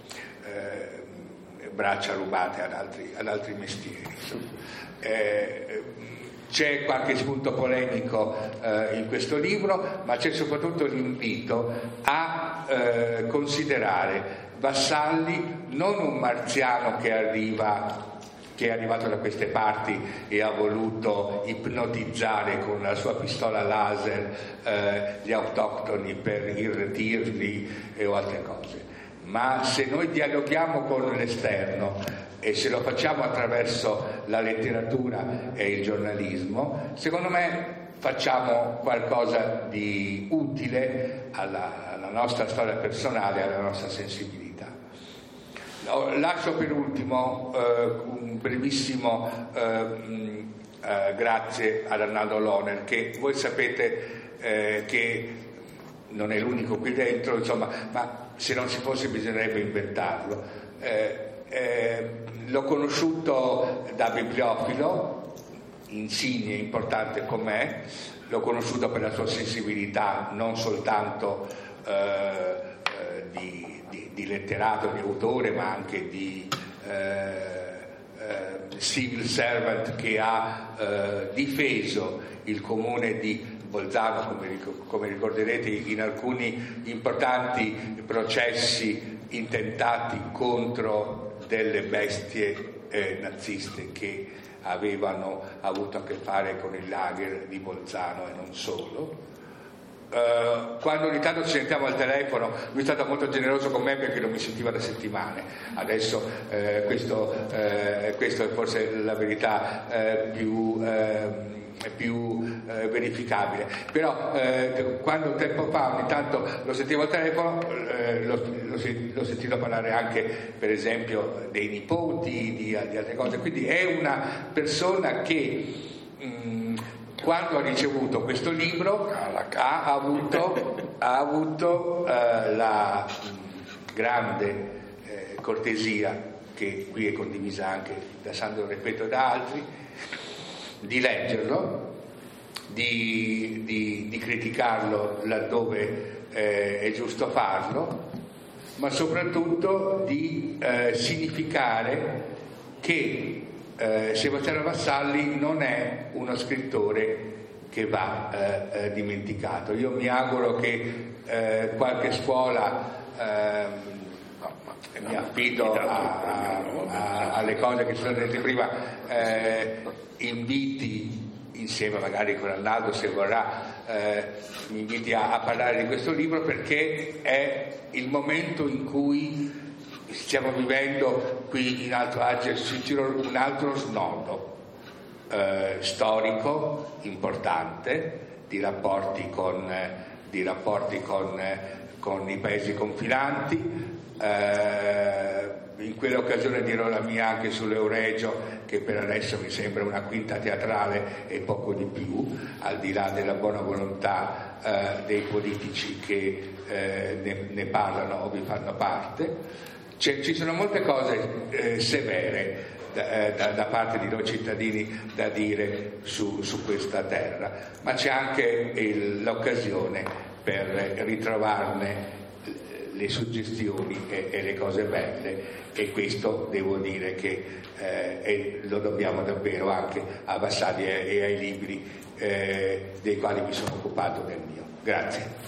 eh, braccia rubate ad altri, ad altri mestieri. Eh, c'è qualche spunto polemico eh, in questo libro, ma c'è soprattutto l'invito a eh, considerare Vassalli non un marziano che arriva, che è arrivato da queste parti e ha voluto ipnotizzare con la sua pistola laser eh, gli autoctoni per irretirli e o altre cose, ma se noi dialoghiamo con l'esterno e se lo facciamo attraverso la letteratura e il giornalismo, secondo me facciamo qualcosa di utile alla, alla nostra storia personale, alla nostra sensibilità. Lascio per ultimo eh, un brevissimo eh, eh, grazie ad Arnaldo Lohner, che voi sapete eh, che non è l'unico qui dentro, insomma, ma se non ci fosse bisognerebbe inventarlo. Eh, eh, l'ho conosciuto da bibliofilo, insigne, importante con me, l'ho conosciuto per la sua sensibilità non soltanto eh, eh, di, di, di letterato, di autore, ma anche di eh, eh, civil servant che ha eh, difeso il comune di Bolzano, come, come ricorderete, in alcuni importanti processi intentati contro delle bestie eh, naziste che avevano avuto a che fare con il lager di Bolzano e non solo. Uh, quando ogni tanto ci sentiamo al telefono, lui è stato molto generoso con me perché non mi sentiva da settimane. Adesso eh, questo, eh, questo è forse la verità eh, più, eh, più eh, verificabile. Però eh, quando tempo fa ogni tanto lo sentivo al telefono, eh, l'ho, l'ho, l'ho sentito parlare anche per esempio dei nipoti, di, di altre cose. Quindi è una persona che mh, quando ha ricevuto questo libro ha avuto, ha avuto eh, la grande eh, cortesia, che qui è condivisa anche da Sandro Repetto e da altri, di leggerlo, di, di, di criticarlo laddove eh, è giusto farlo, ma soprattutto di eh, significare che Eh, Sebastiano Vassalli non è uno scrittore che va eh, eh, dimenticato. Io mi auguro che eh, qualche scuola, eh, mi affido a, a, a, alle cose che sono dette prima, eh, inviti insieme magari con Arnaldo, se vorrà, eh, mi inviti a, a parlare di questo libro, perché è il momento in cui stiamo vivendo qui in Alto Adige un altro snodo eh, storico importante di rapporti con, eh, di rapporti con, eh, con i paesi confinanti. Eh, in quell'occasione dirò la mia anche sull'Euregio, che per adesso mi sembra una quinta teatrale e poco di più, al di là della buona volontà eh, dei politici che eh, ne, ne parlano o vi fanno parte. C'è, ci sono molte cose eh, severe da, eh, da, da parte di noi cittadini da dire su, su questa terra, ma c'è anche il, l'occasione per ritrovarne le suggestioni e, e le cose belle, e questo devo dire che eh, e lo dobbiamo davvero anche a Vassalli e, e ai libri eh, dei quali mi sono occupato nel mio. Grazie.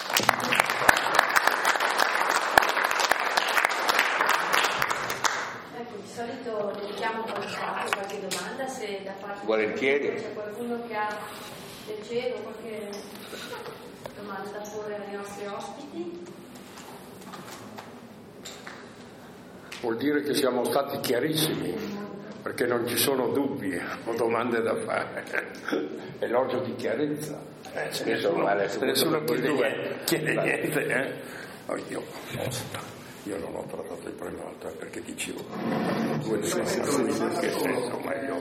Di solito dedichiamo qualche, qualche domanda, se da parte volentieri di c'è qualcuno che ha piacere o qualche domanda da porre ai nostri ospiti. Vuol dire che siamo stati chiarissimi, perché non ci sono dubbi o domande da fare. Elogio di chiarezza. Eh, ce ne sono, nessuno chiede niente, chiede niente eh? Oh, io, io non ho trattato il primato eh, perché dicevo due sensazioni, che senso, ma io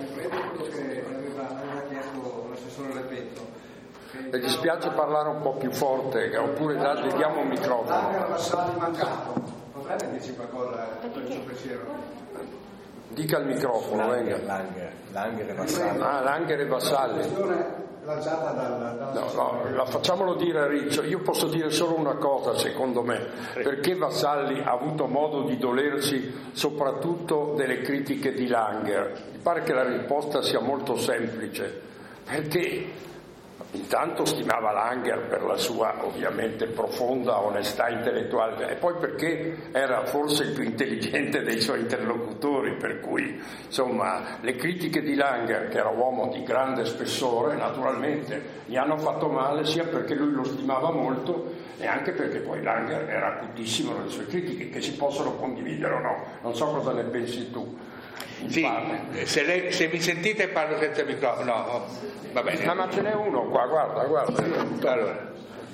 mi dispiace parlare un po' più forte, oppure le diamo un microfono. Potrebbe dirci qualcosa per il suo pensiero? Dica il microfono, venga. Langer, Langer e Vassalli. Ah, Langer e Vassalli. Lanciata dal, dal... No, no, la facciamolo dire a Riccio. Io posso dire solo una cosa, secondo me, perché Vassalli ha avuto modo di dolersi soprattutto delle critiche di Langer. Mi pare che la risposta sia molto semplice, perché intanto stimava Langer per la sua ovviamente profonda onestà intellettuale, e poi perché era forse il più intelligente dei suoi interlocutori, per cui insomma le critiche di Langer, che era uomo di grande spessore, naturalmente gli hanno fatto male, sia perché lui lo stimava molto e anche perché poi Langer era acutissimo nelle sue critiche, che si possono condividere o no. Non so cosa ne pensi tu. Sì, se, le, se mi sentite parlo senza microfono. No, va bene. No, ma ce n'è uno qua, guarda, guarda. Allora,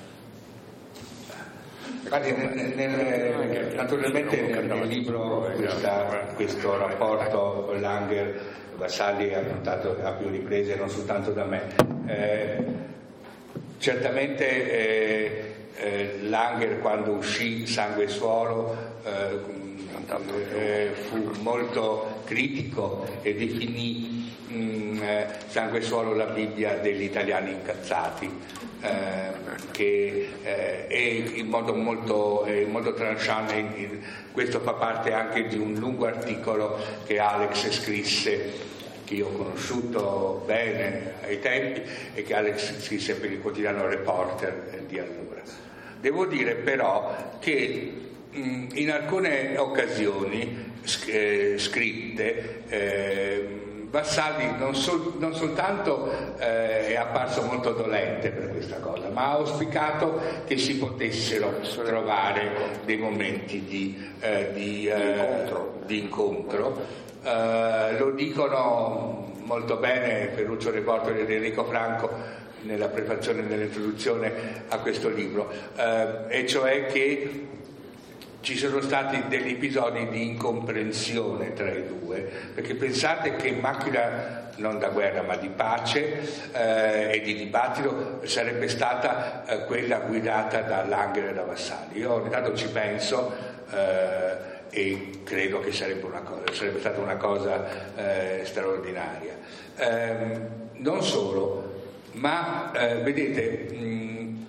guardi, nel, nel, naturalmente nel, nel libro questa, questo rapporto Langer-Vassalli è affrontato a più riprese, non soltanto da me. Eh, certamente eh, eh, Langer, quando uscì Sangue e Suolo, eh, eh, fu molto critico e definì mh, eh, Sangue e Suolo la Bibbia degli italiani incazzati, eh, che eh, è in modo molto, eh, molto tranchant, in, in, questo fa parte anche di un lungo articolo che Alex scrisse, che io ho conosciuto bene ai tempi e che Alex scrisse per il quotidiano Reporter di allora. Devo dire però che mh, in alcune occasioni eh, scritte eh, Vassalli non, sol- non soltanto eh, è apparso molto dolente per questa cosa, ma ha auspicato che si potessero trovare dei momenti di, eh, di, eh, incontro. Di incontro. Uh, lo dicono molto bene Ferruccio Reporter ed Enrico Franco nella prefazione e nell'introduzione a questo libro, uh, e cioè che ci sono stati degli episodi di incomprensione tra i due, perché pensate che Macchina non da guerra ma di pace eh, e di dibattito sarebbe stata eh, quella guidata da Langer e da Vassalli. Io ogni tanto ci penso eh, e credo che sarebbe, una cosa, sarebbe stata una cosa eh, straordinaria. Eh, non solo, ma eh, vedete, mh,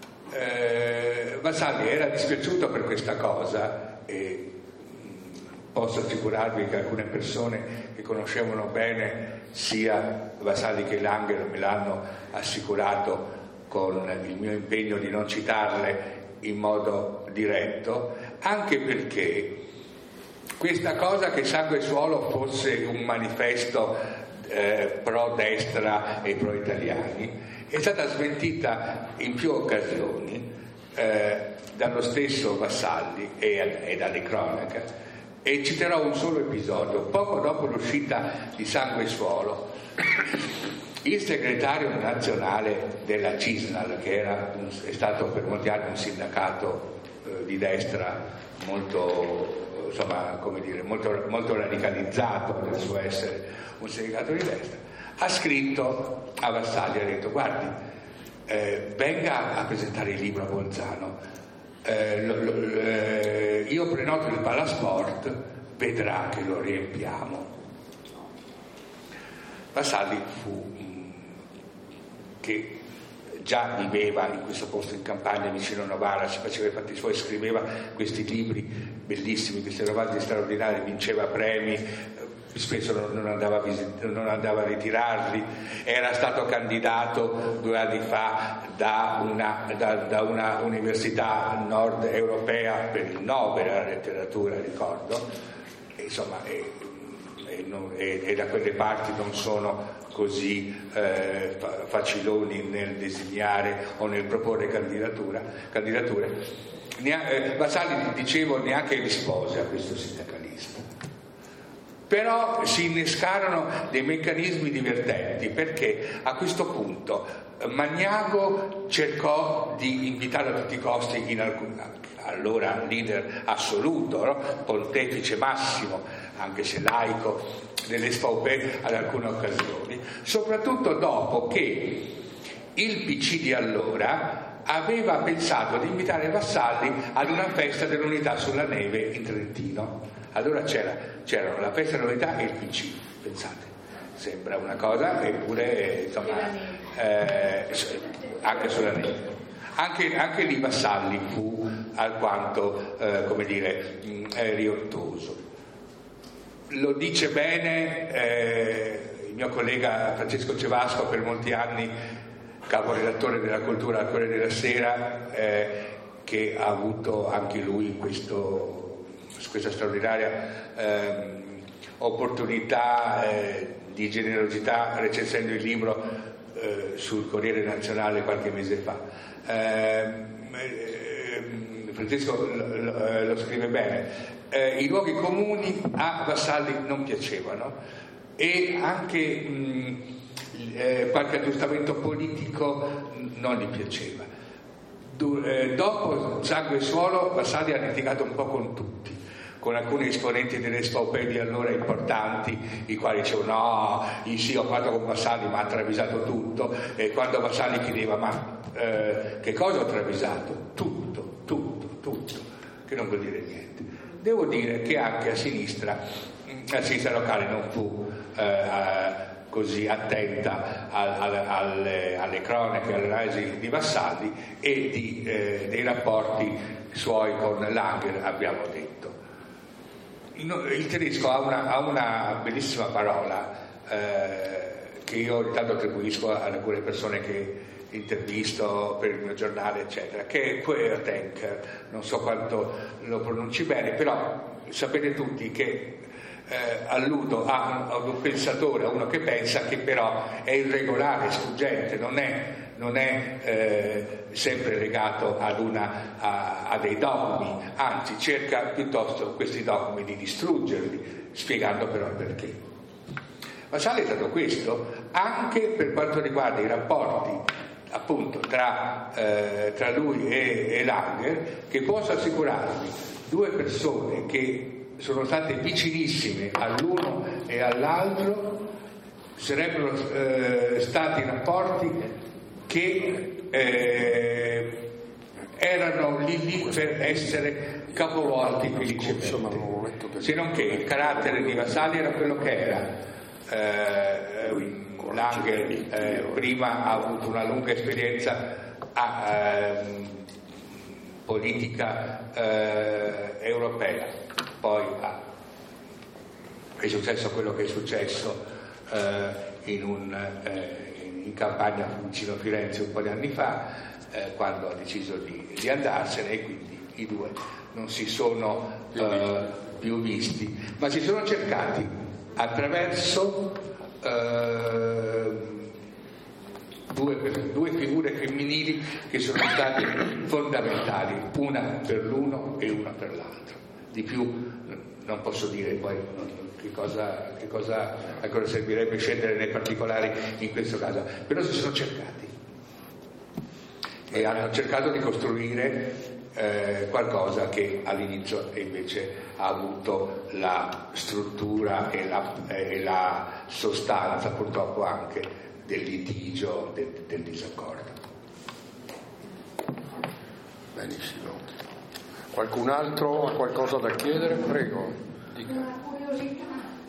eh, Vassalli era dispiaciuto per questa cosa e mh, posso assicurarvi che alcune persone che conoscevano bene sia Vassalli che Langer me l'hanno assicurato con il mio impegno di non citarle in modo diretto, anche perché questa cosa che Sangue e Suolo fosse un manifesto eh, pro destra e pro italiani è stata smentita in più occasioni eh, dallo stesso Vassalli e, e dalle cronache, e citerò un solo episodio. Poco dopo l'uscita di Sangue e Suolo, il segretario nazionale della Cisnal, che era un, è stato per molti anni un sindacato eh, di destra molto, insomma, come dire, molto, molto radicalizzato nel suo essere un sindacato di destra, ha scritto a Vassalli, ha detto: guardi, eh, venga a presentare il libro a Bolzano, eh, lo, lo, eh, io prenoto il Palasport, vedrà che lo riempiamo. Vassalli fu che già viveva in questo posto in campagna vicino a Novara, si faceva i fatti suoi, scriveva questi libri bellissimi, questi romanzi straordinari, vinceva premi, spesso non andava a, visit- non andava a ritirarli, era stato candidato due anni fa da una, da, da una università nord europea per il Nobel alla letteratura, ricordo, e, insomma e, e, non, e, e da quelle parti non sono così eh, faciloni nel designare o nel proporre candidatura, candidature. Nea- eh, Vassalli, dicevo, neanche rispose a questo sindacalismo. Però si innescarono dei meccanismi divertenti, perché a questo punto Magnago cercò di invitare a tutti i costi, in alcun, allora leader assoluto, no? Pontefice massimo, anche se laico, delle S V P ad alcune occasioni, soprattutto dopo che il P C di allora aveva pensato di invitare Vassalli ad una festa dell'Unità sulla neve in Trentino. Allora c'era, c'erano la festa dell'Unità e il P C, pensate, sembra una cosa, eppure insomma eh, anche sulla neve. Anche, anche lì Vassalli fu alquanto eh, come dire mh, eh, riottoso. Lo dice bene eh, il mio collega Francesco Cevasco, per molti anni caporedattore della cultura al Corriere della Sera, eh, che ha avuto anche lui questo, questa straordinaria eh, opportunità eh, di generosità recensendo il libro eh, sul Corriere Nazionale qualche mese fa. Eh, eh, Francesco lo, lo, lo scrive bene. Eh, I luoghi comuni a Vassalli non piacevano e anche mh, eh, qualche aggiustamento politico non gli piaceva. Du- eh, dopo Sangue e Suolo Vassalli ha litigato un po' con tutti, con alcuni esponenti delle S V P di allora importanti, i quali dicevano no, io sì ho fatto con Vassalli ma ha travisato tutto, e quando Vassalli chiedeva ma eh, che cosa ho travisato? Tutto, tutto, tutto, che non vuol dire niente. devo dire che anche a sinistra, la sinistra locale non fu eh, così attenta al, al, alle, alle cronache, alle analisi di Vassalli e di, eh, dei rapporti suoi con Langer, abbiamo detto. Il tedesco ha una, ha una bellissima parola eh, che io ogni tanto attribuisco ad alcune persone che intervisto per il mio giornale, eccetera, che è Querdenker. Non so quanto lo pronunci bene, però sapete tutti che eh, alludo a, a un pensatore, a uno che pensa, che però è irregolare, sfuggente, non è, non è eh, sempre legato ad una, a, a dei dogmi, anzi cerca piuttosto questi dogmi di distruggerli, spiegando però il perché. Vassalli è stato questo anche per quanto riguarda i rapporti appunto tra, eh, tra lui e, e Langer, che posso assicurarvi, due persone che sono state vicinissime all'uno e all'altro, sarebbero eh, stati rapporti che eh, erano lì lì per essere capovolti felicemente, se non che il carattere di Vassalli era quello che era. Eh, Langer eh, prima ha avuto una lunga esperienza a, eh, politica eh, europea, poi ha, è successo quello che è successo eh, in, un, eh, in campagna vicino a Firenze un po' di anni fa, eh, quando ha deciso di, di andarsene, e quindi i due non si sono eh, più visti, ma si sono cercati attraverso Uh, due, due figure femminili che sono state fondamentali, una per l'uno e una per l'altro. Di più non posso dire poi che cosa, che cosa ancora servirebbe scendere nei particolari in questo caso, però si sono cercati e hanno cercato di costruire Eh, qualcosa che all'inizio invece ha avuto la struttura e la, eh, e la sostanza purtroppo anche del litigio, del, del disaccordo. Benissimo. Qualcun altro ha qualcosa da chiedere? Prego. Dica. Una curiosità,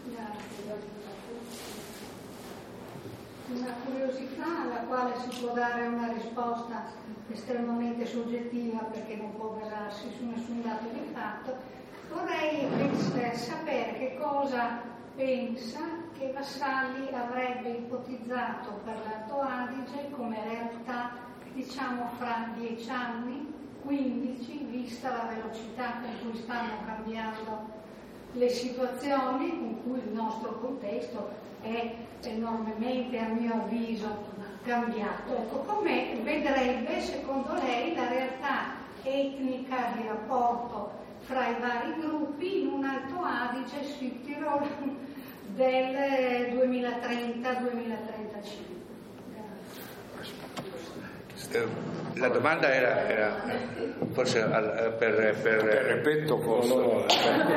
una curiosità alla quale si può dare una risposta estremamente soggettiva perché non può basarsi su nessun dato di fatto. Vorrei sapere che cosa pensa che Vassalli avrebbe ipotizzato per l'Alto Adige come realtà, diciamo, fra dieci anni, quindici, vista la velocità con cui stanno cambiando le situazioni, con cui il nostro contesto è enormemente, a mio avviso, cambiato. Ecco, come vedrebbe secondo lei la realtà etnica di rapporto fra i vari gruppi in un Alto Adige Südtirol del duemilatrenta duemilatrentacinque? La domanda era, era forse al, per, per... ripeto forse. No, no, no.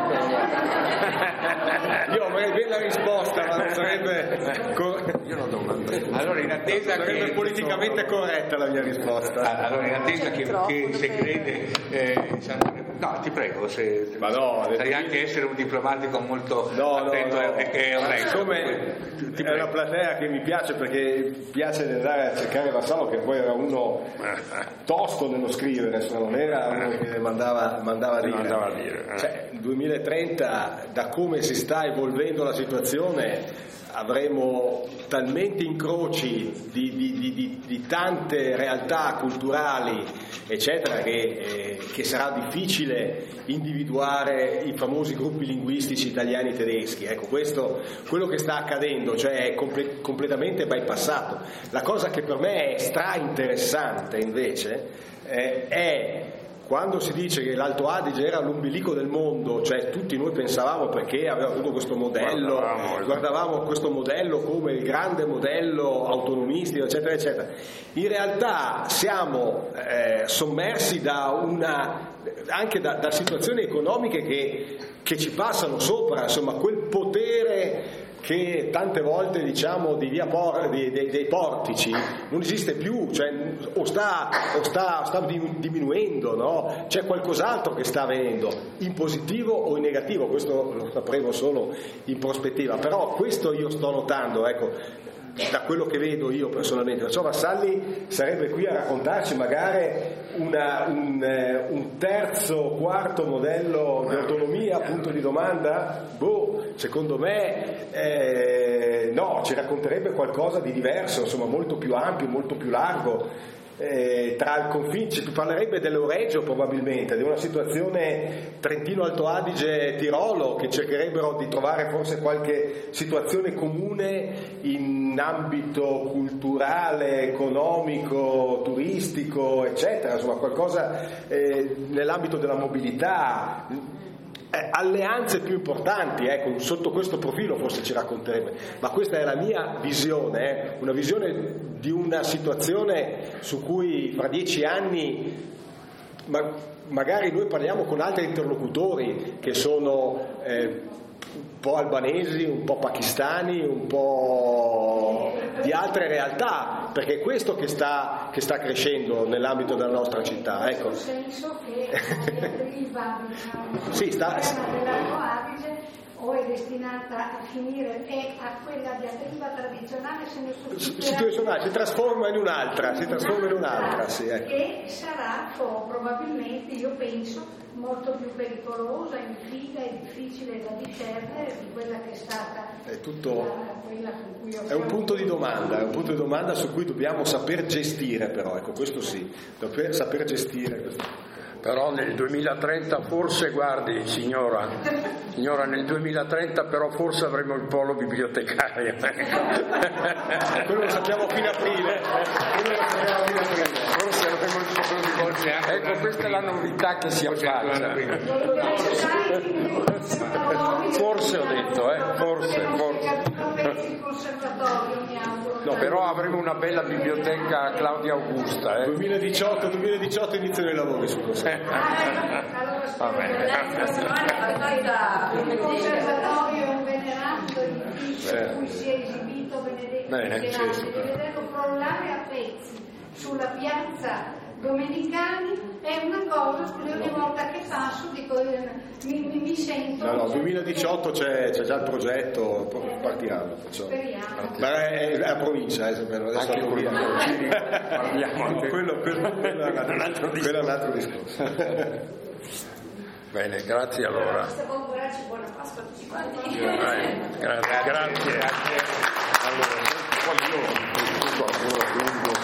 Io avrei ben la risposta, ma non sarebbe cor- Io non domando. Allora in attesa sarebbe che politicamente corretta la mia risposta. Allora in attesa che, che se crede eh, no ti prego se ma no, sai anche essere un diplomatico molto no, attento no, no. e che è onesto. Siccome è una platea che mi piace perché piace andare a cercare Vassallo, che poi era uno tosto nello scrivere, se non era uno che mandava, mandava a dire, mandava a dire eh. Cioè, nel duemilatrenta, da come si sta evolvendo la situazione, avremo talmente incroci di, di, di, di, di tante realtà culturali eccetera che, eh, che sarà difficile individuare i famosi gruppi linguistici italiani e tedeschi. Ecco, questo quello che sta accadendo, cioè è comple- completamente bypassato. La cosa che per me è stra interessante invece eh, è quando si dice che l'Alto Adige era l'ombelico del mondo, cioè tutti noi pensavamo, perché aveva avuto questo modello, guardavamo, guardavamo questo modello come il grande modello autonomistico, eccetera, eccetera. In realtà siamo eh, sommersi da una, anche da, da situazioni economiche che, che ci passano sopra, insomma, quel potere che tante volte diciamo di via Por- di, dei, dei portici non esiste più, cioè, o sta, o sta, sta diminuendo, no? C'è qualcos'altro che sta avvenendo, in positivo o in negativo, questo lo sapremo solo in prospettiva, però questo io sto notando, ecco, da quello che vedo io personalmente. Perciò Vassalli sarebbe qui a raccontarci magari una, un, eh, un terzo, quarto modello di autonomia, punto di domanda. Boh, secondo me eh, no, ci racconterebbe qualcosa di diverso, insomma molto più ampio, molto più largo. Eh, tra il confine, ci parlerebbe dell'Euregio probabilmente, di una situazione Trentino-Alto Adige-Tirolo, che cercherebbero di trovare forse qualche situazione comune in ambito culturale, economico, turistico, eccetera, insomma qualcosa eh, nell'ambito della mobilità. Eh, alleanze più importanti, ecco, sotto questo profilo forse ci racconterebbe, ma questa è la mia visione, eh, una visione di una situazione su cui fra dieci anni ma, magari noi parliamo con altri interlocutori che sono eh, un po' albanesi, un po' pakistani, un po' di altre realtà, perché è questo che sta, che sta crescendo nell'ambito della nostra città, ecco. Nel senso che la diatriba, diciamo, sì, sta, dell'Alto Adige o è destinata a finire e a quella diatriba tradizionale se ne sostituisce, si trasforma in un'altra, si trasforma in un'altra, sì, ecco. Che sarà oh, probabilmente, io penso, molto più pericolosa, infida e difficile da discernere di quella che è stata è tutto la, quella con cui ho è un punto di domanda, è un punto di domanda su cui dobbiamo saper gestire, però ecco, questo sì, saper, saper gestire questo. Però nel duemilatrenta forse, guardi signora, signora nel duemilatrenta però forse avremo il polo bibliotecario. Quello lo sappiamo fino a aprile, quello lo sappiamo fino a aprile. Forse avremo il polo bibliotecario. Ecco, questa è la novità che si affaccia. Forse ho detto, eh, forse, forse. No, però avremo una bella biblioteca Claudia Augusta. Eh. duemiladiciotto, duemiladiciotto iniziano i lavori su questo. Va bene. Il conservatorio è un venerato edificio in cui si è esibito Benedetto Celestino, di vederlo crollare a pezzi sulla piazza Domenicani è una cosa, scusi, ogni volta che passo dico, mi, mi, mi sento. No, no, duemiladiciotto c'è, c'è già il progetto, partiamo. Speriamo. Ma è, è la provincia, eh, adesso anche quello, quello, quello, quello, quello è un altro discorso. Quello è un altro discorso. Bene, grazie allora. Buona Pasqua a tutti quanti. Grazie, grazie. Allora, poi io